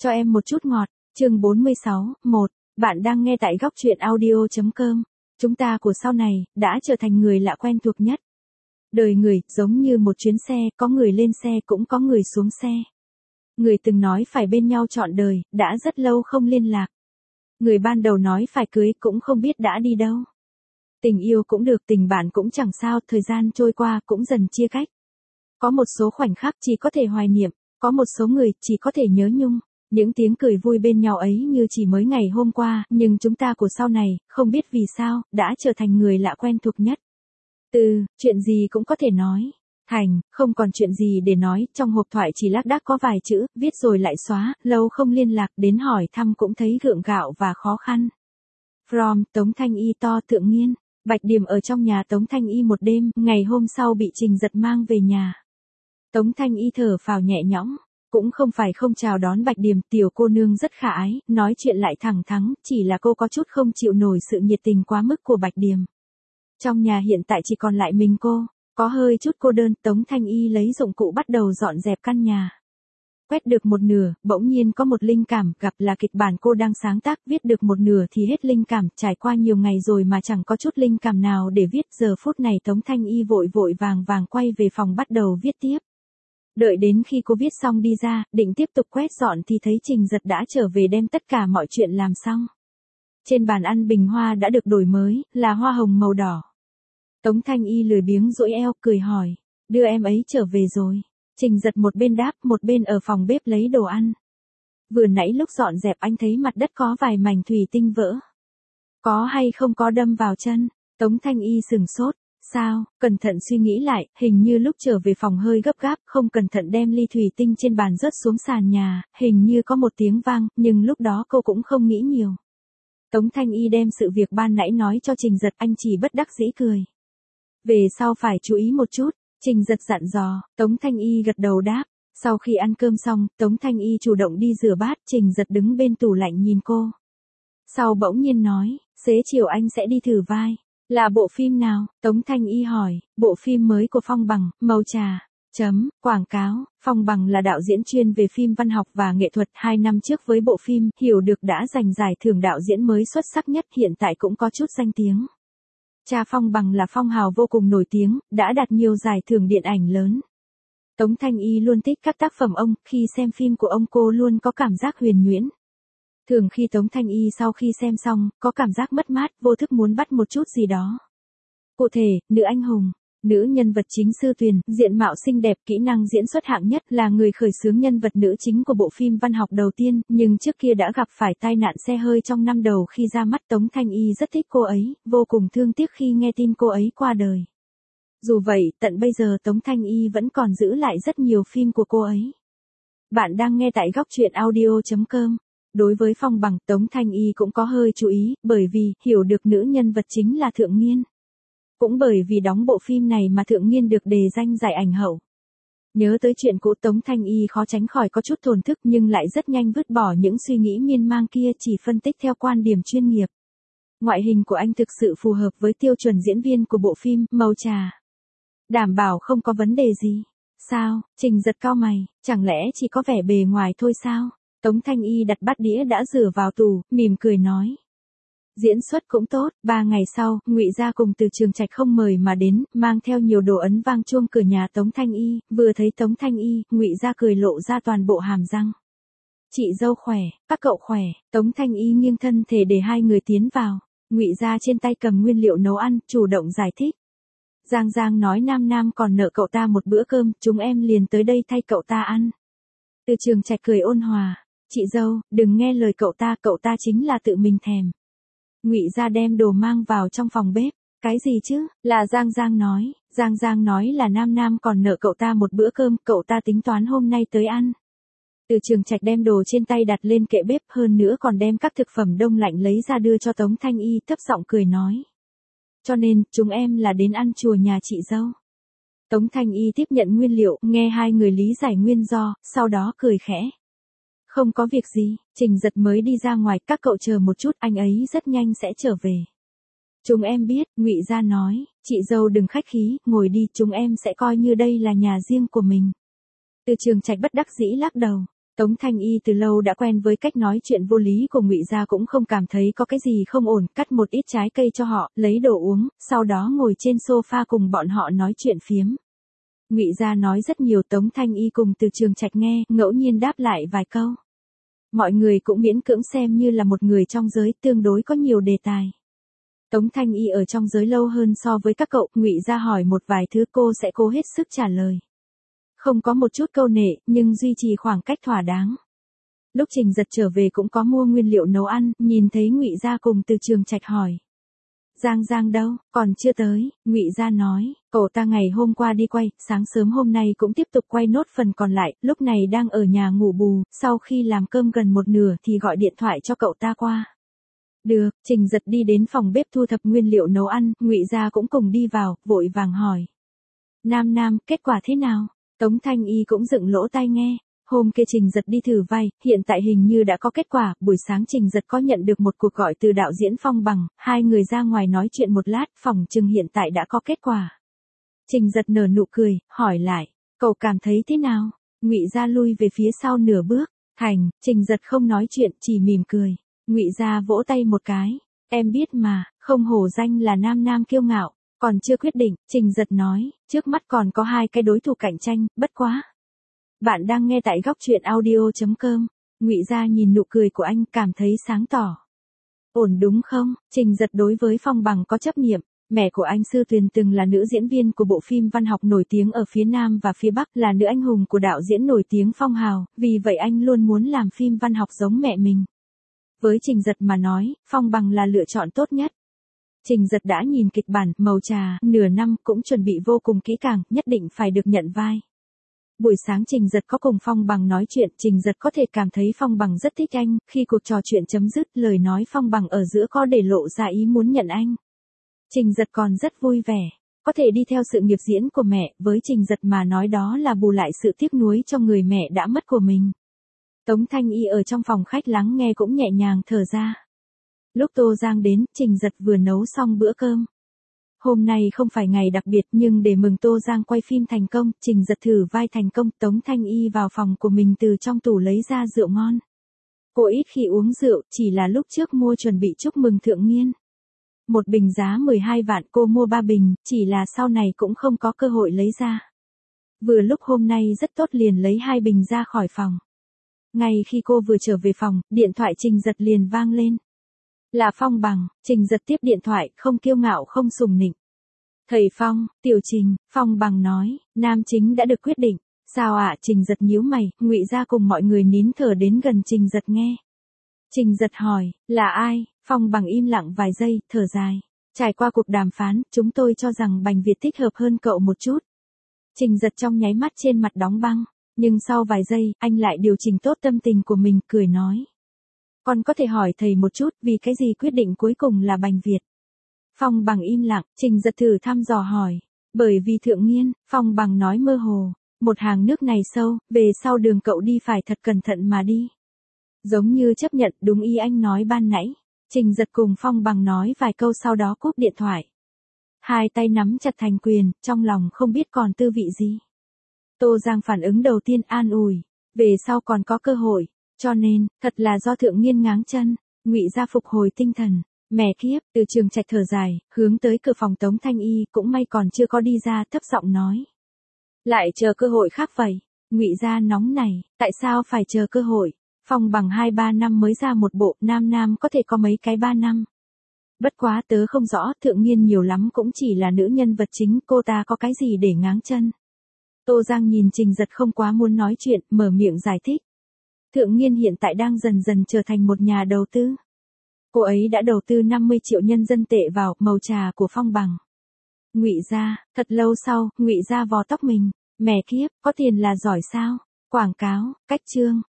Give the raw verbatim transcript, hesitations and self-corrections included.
Cho em một chút ngọt, chương bốn mươi sáu, một. Bạn đang nghe tại góc truyện audio.com. Chúng ta của sau này, đã trở thành người lạ quen thuộc nhất. Đời người, giống như một chuyến xe, có người lên xe cũng có người xuống xe. Người từng nói phải bên nhau trọn đời, đã rất lâu không liên lạc. Người ban đầu nói phải cưới cũng không biết đã đi đâu. Tình yêu cũng được, tình bạn cũng chẳng sao, thời gian trôi qua cũng dần chia cách. Có một số khoảnh khắc chỉ có thể hoài niệm, có một số người chỉ có thể nhớ nhung. Những tiếng cười vui bên nhau ấy như chỉ mới ngày hôm qua, nhưng chúng ta của sau này, không biết vì sao, đã trở thành người lạ quen thuộc nhất. Từ, chuyện gì cũng có thể nói. Thành, không còn chuyện gì để nói, trong hộp thoại chỉ lác đác có vài chữ, viết rồi lại xóa, lâu không liên lạc, đến hỏi thăm cũng thấy gượng gạo và khó khăn. From, Tống Thanh Y to Thượng Nghiên. Bạch Điềm ở trong nhà Tống Thanh Y một đêm, ngày hôm sau bị Trình Giật mang về nhà. Tống Thanh Y thở phào nhẹ nhõm, cũng không phải không chào đón Bạch Điềm, tiểu cô nương rất khả ái, nói chuyện lại thẳng thắn, chỉ là cô có chút không chịu nổi sự nhiệt tình quá mức của Bạch Điềm. Trong nhà hiện tại chỉ còn lại mình cô, có hơi chút cô đơn, Tống Thanh Y lấy dụng cụ bắt đầu dọn dẹp căn nhà. Quét được một nửa, bỗng nhiên có một linh cảm, gặp là kịch bản cô đang sáng tác, viết được một nửa thì hết linh cảm, trải qua nhiều ngày rồi mà chẳng có chút linh cảm nào để viết, giờ phút này Tống Thanh Y vội vội vàng vàng quay về phòng bắt đầu viết tiếp. Đợi đến khi cô viết xong đi ra, định tiếp tục quét dọn thì thấy Trình Giật đã trở về đem tất cả mọi chuyện làm xong. Trên bàn ăn bình hoa đã được đổi mới, là hoa hồng màu đỏ. Tống Thanh Y lười biếng duỗi eo, cười hỏi, đưa em ấy trở về rồi. Trình Giật một bên đáp, một bên ở phòng bếp lấy đồ ăn. Vừa nãy lúc dọn dẹp anh thấy mặt đất có vài mảnh thủy tinh vỡ. Có hay không có đâm vào chân? Tống Thanh Y sừng sốt. Sao, cẩn thận suy nghĩ lại, hình như lúc trở về phòng hơi gấp gáp, không cẩn thận đem ly thủy tinh trên bàn rớt xuống sàn nhà, hình như có một tiếng vang, nhưng lúc đó cô cũng không nghĩ nhiều. Tống Thanh Y đem sự việc ban nãy nói cho Trình Giật, anh chỉ bất đắc dĩ cười. Về sau phải chú ý một chút, Trình Giật dặn dò, Tống Thanh Y gật đầu đáp. Sau khi ăn cơm xong, Tống Thanh Y chủ động đi rửa bát, Trình Giật đứng bên tủ lạnh nhìn cô. Sau bỗng nhiên nói, xế chiều anh sẽ đi thử vai. Là bộ phim nào? Tống Thanh Y hỏi, bộ phim mới của Phong Bằng, màu trà. Chấm, quảng cáo, Phong Bằng là đạo diễn chuyên về phim văn học và nghệ thuật, hai năm trước với bộ phim Hiểu Được đã giành giải thưởng đạo diễn mới xuất sắc nhất, hiện tại cũng có chút danh tiếng. Cha Phong Bằng là Phong Hào vô cùng nổi tiếng, đã đạt nhiều giải thưởng điện ảnh lớn. Tống Thanh Y luôn thích các tác phẩm ông, khi xem phim của ông cô luôn có cảm giác huyền nhuyễn. Thường khi Tống Thanh Y sau khi xem xong, có cảm giác mất mát, vô thức muốn bắt một chút gì đó. Cụ thể, nữ anh hùng, nữ nhân vật chính Sư Tuyền, diện mạo xinh đẹp, kỹ năng diễn xuất hạng nhất, là người khởi xướng nhân vật nữ chính của bộ phim văn học đầu tiên, nhưng trước kia đã gặp phải tai nạn xe hơi trong năm đầu khi ra mắt. Tống Thanh Y rất thích cô ấy, vô cùng thương tiếc khi nghe tin cô ấy qua đời. Dù vậy, tận bây giờ Tống Thanh Y vẫn còn giữ lại rất nhiều phim của cô ấy. Bạn đang nghe tại góc truyện audio.com. Đối với Phong Bằng, Tống Thanh Y cũng có hơi chú ý, bởi vì, hiểu được nữ nhân vật chính là Thượng Nghiên. Cũng bởi vì đóng bộ phim này mà Thượng Nghiên được đề danh giải ảnh hậu. Nhớ tới chuyện cũ, Tống Thanh Y khó tránh khỏi có chút thổn thức, nhưng lại rất nhanh vứt bỏ những suy nghĩ miên man kia, chỉ phân tích theo quan điểm chuyên nghiệp. Ngoại hình của anh thực sự phù hợp với tiêu chuẩn diễn viên của bộ phim Màu Trà. Đảm bảo không có vấn đề gì. Sao? Trình Giật cau mày, chẳng lẽ chỉ có vẻ bề ngoài thôi sao? Tống Thanh Y đặt bát đĩa đã rửa vào tủ, mỉm cười nói. Diễn xuất cũng tốt. Ba ngày sau, Ngụy Gia cùng từ Trường Trạch không mời mà đến, mang theo nhiều đồ ấn vang chuông cửa nhà Tống Thanh Y, vừa thấy Tống Thanh Y, Ngụy Gia cười lộ ra toàn bộ hàm răng. Chị dâu khỏe, các cậu khỏe. Tống Thanh Y nghiêng thân thể để hai người tiến vào. Ngụy Gia trên tay cầm nguyên liệu nấu ăn, chủ động giải thích. Giang Giang nói Nam Nam còn nợ cậu ta một bữa cơm, chúng em liền tới đây thay cậu ta ăn. Từ Trường Trạch cười ôn hòa. Chị dâu, đừng nghe lời cậu ta, cậu ta chính là tự mình thèm. Ngụy Gia đem đồ mang vào trong phòng bếp. Cái gì chứ? Là Giang Giang nói. Giang Giang nói là Nam Nam còn nợ cậu ta một bữa cơm, cậu ta tính toán hôm nay tới ăn. Từ Trường Trạch đem đồ trên tay đặt lên kệ bếp, hơn nữa còn đem các thực phẩm đông lạnh lấy ra đưa cho Tống Thanh Y, thấp giọng cười nói. Cho nên, chúng em là đến ăn chùa nhà chị dâu. Tống Thanh Y tiếp nhận nguyên liệu, nghe hai người lý giải nguyên do, sau đó cười khẽ. Không có việc gì, Trình Giật mới đi ra ngoài, các cậu chờ một chút, anh ấy rất nhanh sẽ trở về. Chúng em biết, Ngụy Gia nói, chị dâu đừng khách khí, ngồi đi, chúng em sẽ coi như đây là nhà riêng của mình. Từ Trường Trạch bất đắc dĩ lắc đầu. Tống Thanh Y từ lâu đã quen với cách nói chuyện vô lý của Ngụy Gia, cũng không cảm thấy có cái gì không ổn, cắt một ít trái cây cho họ, lấy đồ uống, sau đó ngồi trên sofa cùng bọn họ nói chuyện phiếm. Ngụy Gia nói rất nhiều, Tống Thanh Y cùng Từ Trường Trạch nghe, ngẫu nhiên đáp lại vài câu. Mọi người cũng miễn cưỡng xem như là một người trong giới, tương đối có nhiều đề tài. Tống Thanh Y ở trong giới lâu hơn so với các cậu, Ngụy Gia hỏi một vài thứ cô sẽ cố hết sức trả lời. Không có một chút câu nệ, nhưng duy trì khoảng cách thỏa đáng. Lúc Trình Giật trở về cũng có mua nguyên liệu nấu ăn, nhìn thấy Ngụy Gia cùng Từ Trường Trạch hỏi. Giang Giang đâu, còn chưa tới, Ngụy Gia nói, cậu ta ngày hôm qua đi quay, sáng sớm hôm nay cũng tiếp tục quay nốt phần còn lại, lúc này đang ở nhà ngủ bù, sau khi làm cơm gần một nửa thì gọi điện thoại cho cậu ta qua. Được, Trình Giật đi đến phòng bếp thu thập nguyên liệu nấu ăn, Ngụy Gia cũng cùng đi vào, vội vàng hỏi. Nam Nam, kết quả thế nào? Tống Thanh Y cũng dựng lỗ tai nghe. Hôm kia Trình Giật đi thử vai, hiện tại hình như đã có kết quả, buổi sáng Trình Giật có nhận được một cuộc gọi từ đạo diễn Phong Bằng, hai người ra ngoài nói chuyện một lát, phỏng chừng hiện tại đã có kết quả. Trình Giật nở nụ cười, hỏi lại, cậu cảm thấy thế nào? Ngụy Gia lui về phía sau nửa bước, thành, Trình Giật không nói chuyện, chỉ mỉm cười. Ngụy Gia vỗ tay một cái, em biết mà, không hổ danh là Nam Nam kiêu ngạo. Còn chưa quyết định, Trình Giật nói, trước mắt còn có hai cái đối thủ cạnh tranh, bất quá. Bạn đang nghe tại góc truyện audio chấm com. Ngụy Gia nhìn nụ cười của anh, cảm thấy sáng tỏ. Ổn đúng không? Trình Giật đối với Phong Bằng có chấp niệm. Mẹ của anh Sư Tuyền từng là nữ diễn viên của bộ phim văn học nổi tiếng ở phía Nam và phía Bắc, là nữ anh hùng của đạo diễn nổi tiếng Phong Hào, vì vậy anh luôn muốn làm phim văn học giống mẹ mình. Với Trình Giật mà nói, Phong Bằng là lựa chọn tốt nhất. Trình Giật đã nhìn kịch bản, màu trà, nửa năm, cũng chuẩn bị vô cùng kỹ càng, nhất định phải được nhận vai. Buổi sáng Trình Giật có cùng Phong Bằng nói chuyện, Trình Giật có thể cảm thấy Phong Bằng rất thích anh, khi cuộc trò chuyện chấm dứt, lời nói Phong Bằng ở giữa có để lộ ra ý muốn nhận anh. Trình Giật còn rất vui vẻ, có thể đi theo sự nghiệp diễn của mẹ, với Trình Giật mà nói đó là bù lại sự tiếc nuối cho người mẹ đã mất của mình. Tống Thanh Y ở trong phòng khách lắng nghe cũng nhẹ nhàng thở ra. Lúc Tô Giang đến, Trình Giật vừa nấu xong bữa cơm. Hôm nay không phải ngày đặc biệt nhưng để mừng Tô Giang quay phim thành công, Trình Giật thử vai thành công, Tống Thanh Y vào phòng của mình từ trong tủ lấy ra rượu ngon. Cô ít khi uống rượu, chỉ là lúc trước mua chuẩn bị chúc mừng thượng nghiên. Một bình giá mười hai vạn, cô mua ba bình, chỉ là sau này cũng không có cơ hội lấy ra. Vừa lúc hôm nay rất tốt liền lấy hai bình ra khỏi phòng. Ngay khi cô vừa trở về phòng, điện thoại Trình Giật liền vang lên. Là Phong Bằng. Trình Giật tiếp điện thoại, không kiêu ngạo không sùng nịnh. Thầy Phong, Tiểu Trình, Phong Bằng nói, nam chính đã được quyết định. Sao ạ? Trình Giật nhíu mày, Ngụy Gia cùng mọi người nín thở đến gần Trình Giật nghe. Trình Giật hỏi, là ai? Phong Bằng im lặng vài giây, thở dài. Trải qua cuộc đàm phán, chúng tôi cho rằng Bành Việt thích hợp hơn cậu một chút. Trình Giật trong nháy mắt trên mặt đóng băng, nhưng sau vài giây, anh lại điều chỉnh tốt tâm tình của mình, cười nói. Con có thể hỏi thầy một chút, vì cái gì quyết định cuối cùng là Bành Việt? Phong Bằng im lặng, Trình Giật thử thăm dò hỏi. Bởi vì thượng nghiên, Phong Bằng nói mơ hồ. Một hàng nước này sâu, về sau đường cậu đi phải thật cẩn thận mà đi. Giống như chấp nhận đúng ý anh nói ban nãy. Trình Giật cùng Phong Bằng nói vài câu sau đó cúp điện thoại. Hai tay nắm chặt thành quyền, trong lòng không biết còn tư vị gì. Tô Giang phản ứng đầu tiên an ủi. Về sau còn có cơ hội. Cho nên, thật là do thượng nghiên ngáng chân. Ngụy Gia phục hồi tinh thần. Mẹ kiếp, Từ Trường Trạch thở dài, hướng tới cửa phòng Tống Thanh Y, cũng may còn chưa có đi ra, thấp giọng nói. Lại chờ cơ hội khác vậy. Ngụy Gia nóng này, tại sao phải chờ cơ hội? Phong Bằng hai ba năm mới ra một bộ, Nam Nam có thể có mấy cái ba năm. Bất quá tớ không rõ, thượng nghiên nhiều lắm cũng chỉ là nữ nhân vật chính, cô ta có cái gì để ngáng chân. Tô Giang nhìn Trình Giật không quá muốn nói chuyện, mở miệng giải thích. Thượng nghiên hiện tại đang dần dần trở thành một nhà đầu tư. Cô ấy đã đầu tư năm mươi triệu nhân dân tệ vào màu trà của Phong Bằng. Ngụy Gia, thật lâu sau, Ngụy Gia vò tóc mình. Mẹ kiếp, có tiền là giỏi sao? Quảng cáo, cách chương,